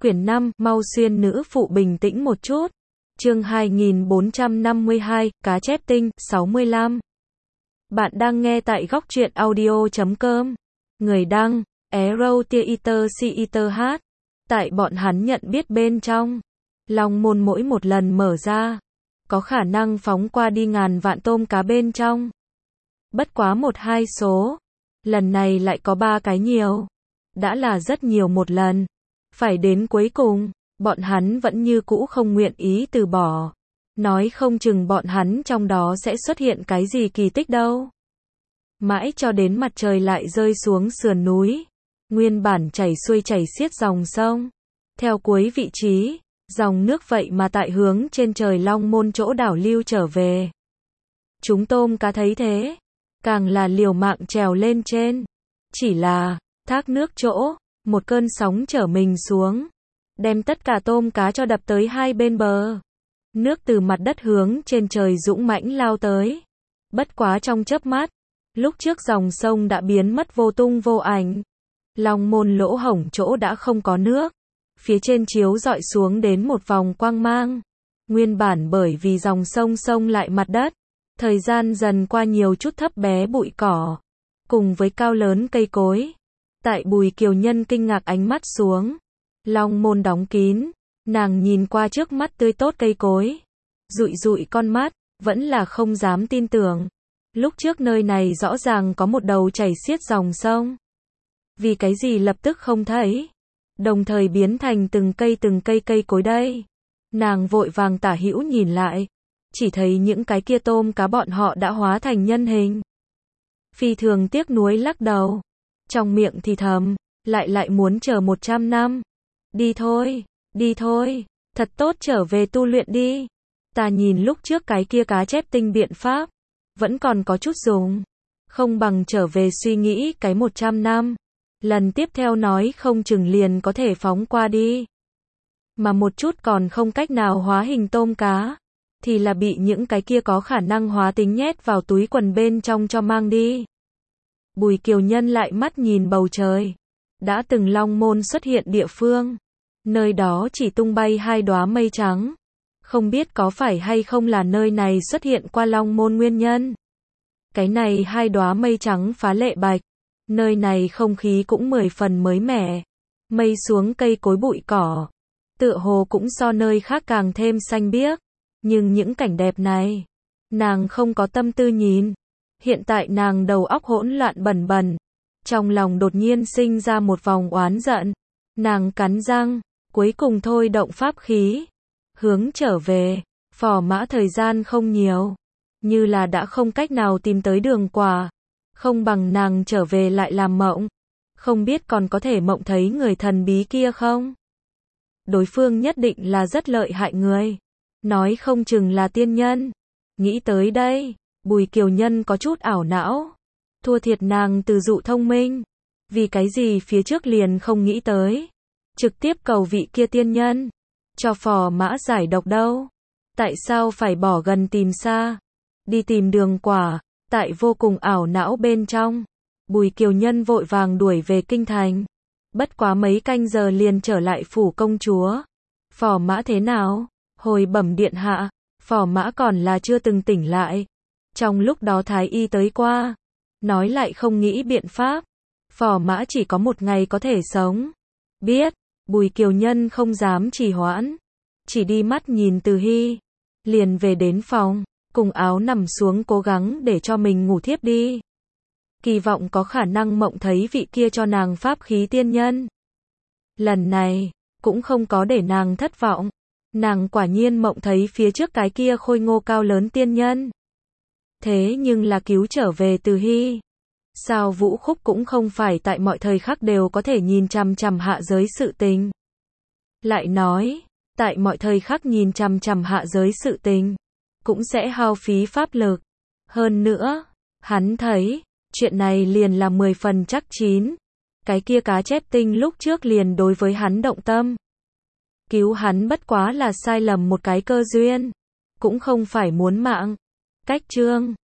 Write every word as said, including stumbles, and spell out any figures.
Quyển năm, mau xuyên nữ phụ bình tĩnh một chút. Chương hai nghìn bốn trăm năm mươi hai, cá chép tinh, sáu mươi lăm. Bạn đang nghe tại góc truyện audio chấm com. Người đăng, Arrow Theater Theater hát. Tại bọn hắn nhận biết bên trong, Long môn mỗi một lần mở ra, có khả năng phóng qua đi ngàn vạn tôm cá bên trong. Bất quá một hai số. Lần này lại có ba cái nhiều. Đã là rất nhiều một lần. Phải đến cuối cùng, bọn hắn vẫn như cũ không nguyện ý từ bỏ. Nói không chừng bọn hắn trong đó sẽ xuất hiện cái gì kỳ tích đâu. Mãi cho đến mặt trời lại rơi xuống sườn núi. Nguyên bản chảy xuôi chảy xiết dòng sông. Theo cuối vị trí, dòng nước vậy mà tại hướng trên trời Long môn chỗ đảo lưu trở về. Chúng tôm cá thấy thế, càng là liều mạng trèo lên trên. Chỉ là, thác nước chỗ, một cơn sóng chở mình xuống, đem tất cả tôm cá cho đập tới hai bên bờ. Nước từ mặt đất hướng trên trời dũng mãnh lao tới. Bất quá trong chớp mắt, lúc trước dòng sông đã biến mất vô tung vô ảnh. Long môn lỗ hổng chỗ đã không có nước. Phía trên chiếu dọi xuống đến một vòng quang mang. Nguyên bản bởi vì dòng sông sông lại mặt đất, thời gian dần qua nhiều chút thấp bé bụi cỏ, cùng với cao lớn cây cối. Tại Bùi Kiều Nhân kinh ngạc ánh mắt xuống, Long môn đóng kín, nàng nhìn qua trước mắt tươi tốt cây cối, dụi dụi con mắt, vẫn là không dám tin tưởng. Lúc trước nơi này rõ ràng có một đầu chảy xiết dòng sông. Vì cái gì lập tức không thấy, đồng thời biến thành từng cây từng cây cây cối đây. Nàng vội vàng tả hữu nhìn lại, chỉ thấy những cái kia tôm cá bọn họ đã hóa thành nhân hình. Phi thường tiếc nuối lắc đầu, trong miệng thì thầm, lại lại muốn chờ một trăm năm. Đi thôi, đi thôi, thật tốt trở về tu luyện đi. Ta nhìn lúc trước cái kia cá chép tinh biện pháp, vẫn còn có chút dùng. Không bằng trở về suy nghĩ cái một trăm năm. Lần tiếp theo nói không chừng liền có thể phóng qua đi. Mà một chút còn không cách nào hóa hình tôm cá, thì là bị những cái kia có khả năng hóa tính nhét vào túi quần bên trong cho mang đi. Bùi Kiều Nhân lại mắt nhìn bầu trời. Đã từng Long môn xuất hiện địa phương. Nơi đó chỉ tung bay hai đóa mây trắng. Không biết có phải hay không là nơi này xuất hiện qua Long môn nguyên nhân. Cái này hai đóa mây trắng phá lệ bạch. Nơi này không khí cũng mười phần mới mẻ. Mây xuống cây cối bụi cỏ. Tựa hồ cũng so nơi khác càng thêm xanh biếc. Nhưng những cảnh đẹp này, nàng không có tâm tư nhìn. Hiện tại nàng đầu óc hỗn loạn bần bần. Trong lòng đột nhiên sinh ra một vòng oán giận. Nàng cắn răng, cuối cùng thôi động pháp khí. Hướng trở về, phò mã thời gian không nhiều. Như là đã không cách nào tìm tới đường quả. Không bằng nàng trở về lại làm mộng. Không biết còn có thể mộng thấy người thần bí kia không? Đối phương nhất định là rất lợi hại người. Nói không chừng là tiên nhân. Nghĩ tới đây, Bùi Kiều Nhân có chút ảo não. Thua thiệt nàng từ dụ thông minh. Vì cái gì phía trước liền không nghĩ tới. Trực tiếp cầu vị kia tiên nhân. Cho phò mã giải độc đâu. Tại sao phải bỏ gần tìm xa. Đi tìm đường quả. Tại vô cùng ảo não bên trong, Bùi Kiều Nhân vội vàng đuổi về kinh thành. Bất quá mấy canh giờ liền trở lại phủ công chúa. Phò mã thế nào? Hồi bẩm điện hạ, phò mã còn là chưa từng tỉnh lại. Trong lúc đó thái y tới qua, nói lại không nghĩ biện pháp. Phò mã chỉ có một ngày có thể sống. Biết, Bùi Kiều Nhân không dám trì hoãn. Chỉ đi mắt nhìn Từ Hy. Liền về đến phòng. Cùng áo nằm xuống cố gắng để cho mình ngủ thiếp đi. Kỳ vọng có khả năng mộng thấy vị kia cho nàng pháp khí tiên nhân. Lần này, cũng không có để nàng thất vọng. Nàng quả nhiên mộng thấy phía trước cái kia khôi ngô cao lớn tiên nhân. Thế nhưng là cứu trở về Từ Hy. Sao Vũ Khúc cũng không phải tại mọi thời khắc đều có thể nhìn chằm chằm hạ giới sự tình. Lại nói, tại mọi thời khắc nhìn chằm chằm hạ giới sự tình, cũng sẽ hao phí pháp lực. Hơn nữa, hắn thấy, chuyện này liền là mười phần chắc chín. Cái kia cá chép tinh lúc trước liền đối với hắn động tâm. Cứu hắn bất quá là sai lầm một cái cơ duyên. Cũng không phải muốn mạng. Cách chương